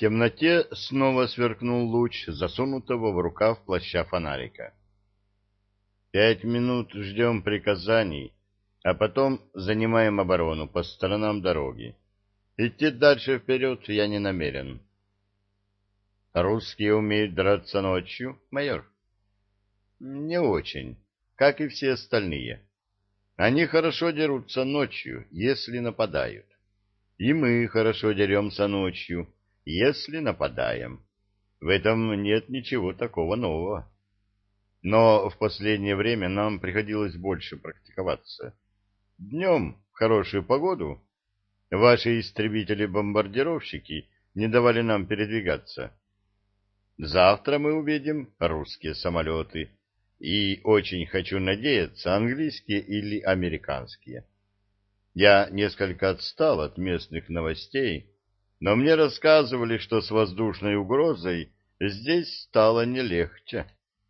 темноте снова сверкнул луч засунутого в рукав плаща фонарика. 5 минут ждем приказаний, а потом занимаем оборону по сторонам дороги. Идти дальше вперед я не намерен. Русские умеют драться ночью, майор? Не очень, как и все остальные. Они хорошо дерутся ночью, если нападают. И мы хорошо деремся ночью, если нападаем. В этом нет ничего такого нового. Но в последнее время нам приходилось больше практиковаться. Днем, в хорошую погоду, ваши истребители-бомбардировщики не давали нам передвигаться. Завтра мы увидим русские самолеты, и очень хочу надеяться, английские или американские. Я несколько отстал от местных новостей, но мне рассказывали, что с воздушной угрозой здесь стало не легче.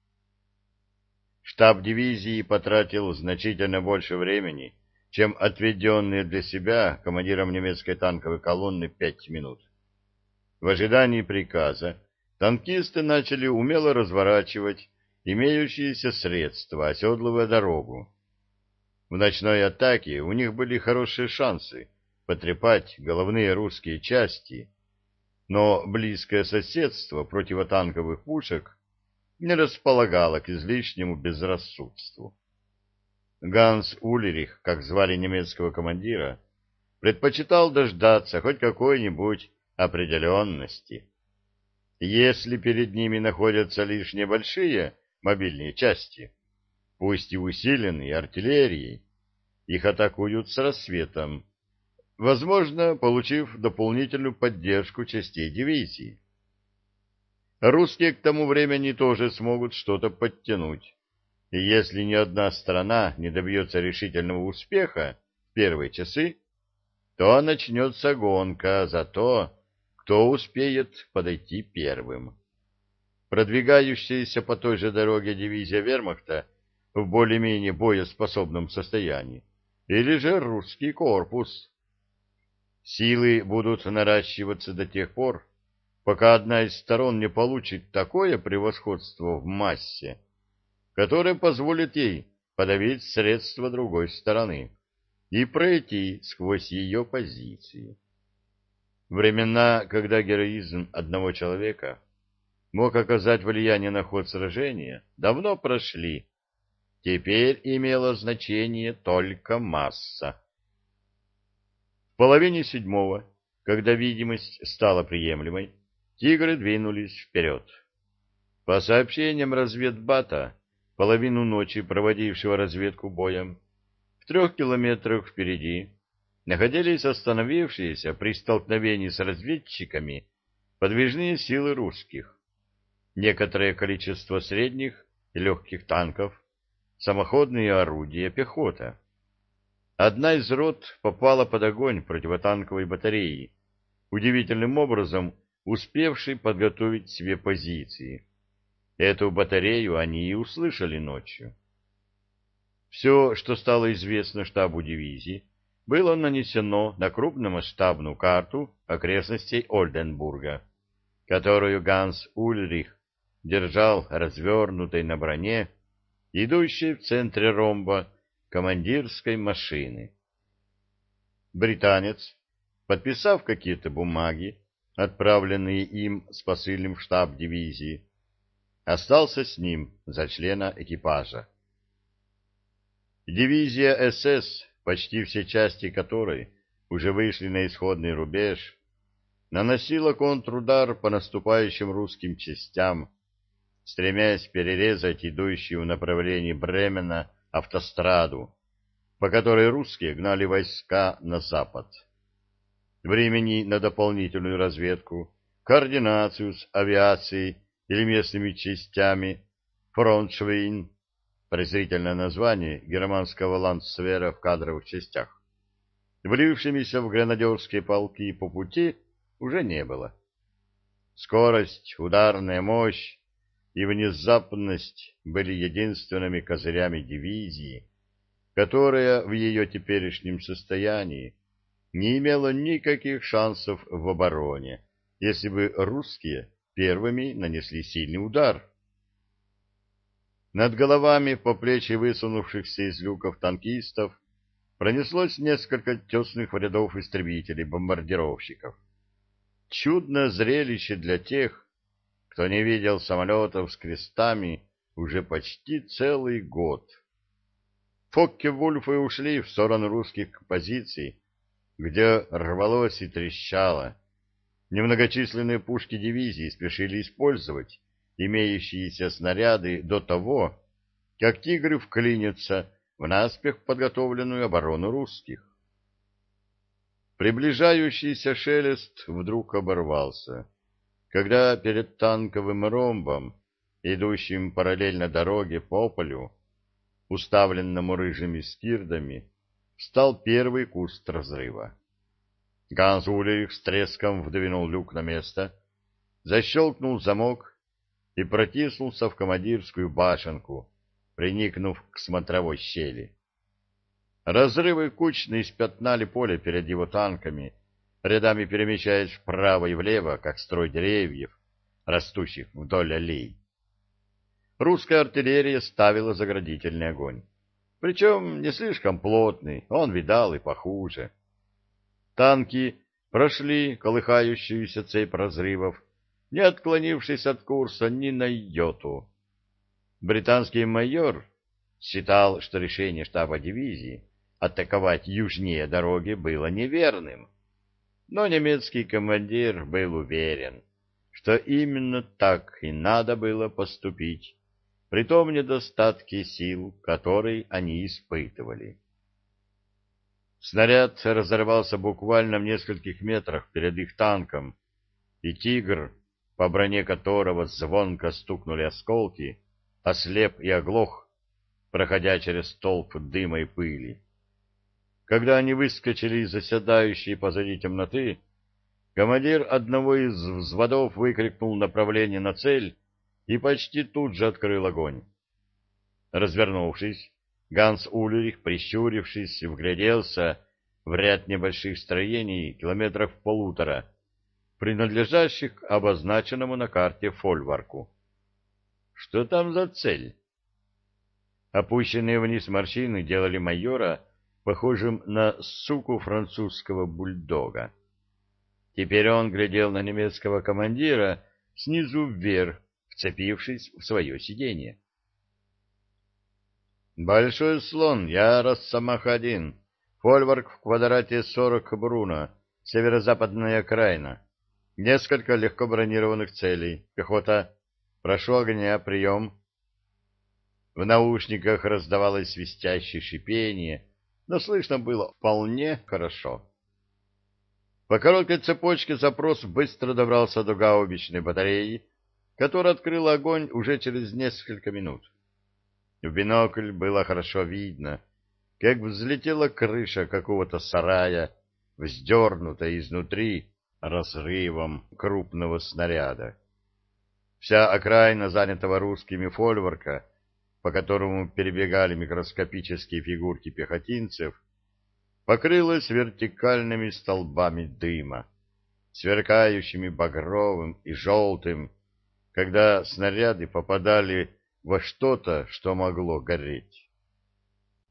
Штаб дивизии потратил значительно больше времени, чем отведенные для себя командиром немецкой танковой колонны 5 минут. В ожидании приказа танкисты начали умело разворачивать имеющиеся средства, оседлывая дорогу. В ночной атаке у них были хорошие шансы потрепать головные русские части, но близкое соседство противотанковых пушек не располагало к излишнему безрассудству. Ганс Ульрих, как звали немецкого командира, предпочитал дождаться хоть какой-нибудь определенности. Если перед ними находятся лишь небольшие мобильные части, пусть и усиленные артиллерией, их атакуют с рассветом, возможно, получив дополнительную поддержку частей дивизии. Русские к тому времени тоже смогут что-то подтянуть, и если ни одна сторона не добьется решительного успеха в первые часы, то начнется гонка за то, кто успеет подойти первым. Продвигающаяся по той же дороге дивизия вермахта в более-менее боеспособном состоянии, или же русский корпус. Силы будут наращиваться до тех пор, пока одна из сторон не получит такое превосходство в массе, которое позволит ей подавить средства другой стороны и пройти сквозь ее позиции. Времена, когда героизм одного человека мог оказать влияние на ход сражения, давно прошли. Теперь имело значение только масса. В половине седьмого, когда видимость стала приемлемой, тигры двинулись вперед. По сообщениям разведбата, половину ночи проводившего разведку боем, в 3 километрах впереди находились остановившиеся при столкновении с разведчиками подвижные силы русских, некоторое количество средних и легких танков, самоходные орудия, пехота. Одна из рот попала под огонь противотанковой батареи, удивительным образом успевшей подготовить себе позиции. Эту батарею они и услышали ночью. Все, что стало известно штабу дивизии, было нанесено на крупномасштабную карту окрестностей Ольденбурга, которую Ганс Ульрих держал развернутой на броне, идущей в центре ромба командирской машины. Британец, подписав какие-то бумаги, отправленные им с посыльным в штаб дивизии, остался с ним за члена экипажа. Дивизия СС, почти все части которой уже вышли на исходный рубеж, наносила контрудар по наступающим русским частям, стремясь перерезать идущую в направлении Бремена автостраду, по которой русские гнали войска на запад. Времени на дополнительную разведку, координацию с авиацией или местными частями «Фронтшвейн», презрительное название германского ландсвера в кадровых частях, влившимися в гренадерские полки по пути, уже не было. Скорость, ударная мощь и внезапность были единственными козырями дивизии, которая в ее теперешнем состоянии не имела никаких шансов в обороне если бы русские первыми нанесли сильный удар. Над головами по плечи высунувшихся из люков танкистов пронеслось несколько тесных рядов истребителей-бомбардировщиков. Чудное зрелище для тех, кто не видел самолетов с крестами уже почти целый год. Фокке-Вульфы ушли в сторону русских позиций, где рвалось и трещало. Немногочисленные пушки дивизии спешили использовать имеющиеся снаряды до того, как «Тигры» вклинятся в наспех подготовленную оборону русских. Приближающийся шелест вдруг оборвался, когда перед танковым ромбом, идущим параллельно дороге по полю, уставленному рыжими скирдами, встал первый куст разрыва. Ганс Ульрих с треском вдвинул люк на место, защелкнул замок и протиснулся в командирскую башенку, приникнув к смотровой щели. Разрывы кучно испятнали поле перед его танками, рядами перемещаясь вправо и влево, как строй деревьев, растущих вдоль аллей. Русская артиллерия ставила заградительный огонь. Причем не слишком плотный, он видал и похуже. Танки прошли колыхающуюся цепь разрывов, не отклонившись от курса ни на йоту. Британский майор считал, что решение штаба дивизии атаковать южнее дороги было неверным. Но немецкий командир был уверен, что именно так и надо было поступить, при том недостатке сил, который они испытывали. Снаряд разорвался буквально в нескольких метрах перед их танком, и «Тигр», по броне которого звонко стукнули осколки, ослеп и оглох, проходя через столб дыма и пыли. Когда они выскочили из заседающей позади темноты, командир одного из взводов выкрикнул направление на цель и почти тут же открыл огонь. Развернувшись, Ганс Ульрих, прищурившись, вгляделся в ряд небольших строений километров полутора, принадлежащих к обозначенному на карте фольварку. Что там за цель? Опущенные вниз морщины делали майора похожим на суку французского бульдога. Теперь он глядел на немецкого командира снизу вверх, вцепившись в свое сиденье. «Большой слон, я Росомаха-1, фольварк в квадрате 40 Бруно, северо-западная окраина. Несколько легко бронированных целей. Пехота. Прошу огня, прием». В наушниках раздавалось свистящее шипение, но слышно было вполне хорошо. По короткой цепочке запрос быстро добрался до гаубичной батареи, которая открыла огонь уже через несколько минут. В бинокль было хорошо видно, как взлетела крыша какого-то сарая, вздернутая изнутри разрывом крупного снаряда. Вся окраина занятого русскими фольварка, по которому перебегали микроскопические фигурки пехотинцев, покрылась вертикальными столбами дыма, сверкающими багровым и желтым, когда снаряды попадали во что-то, что могло гореть.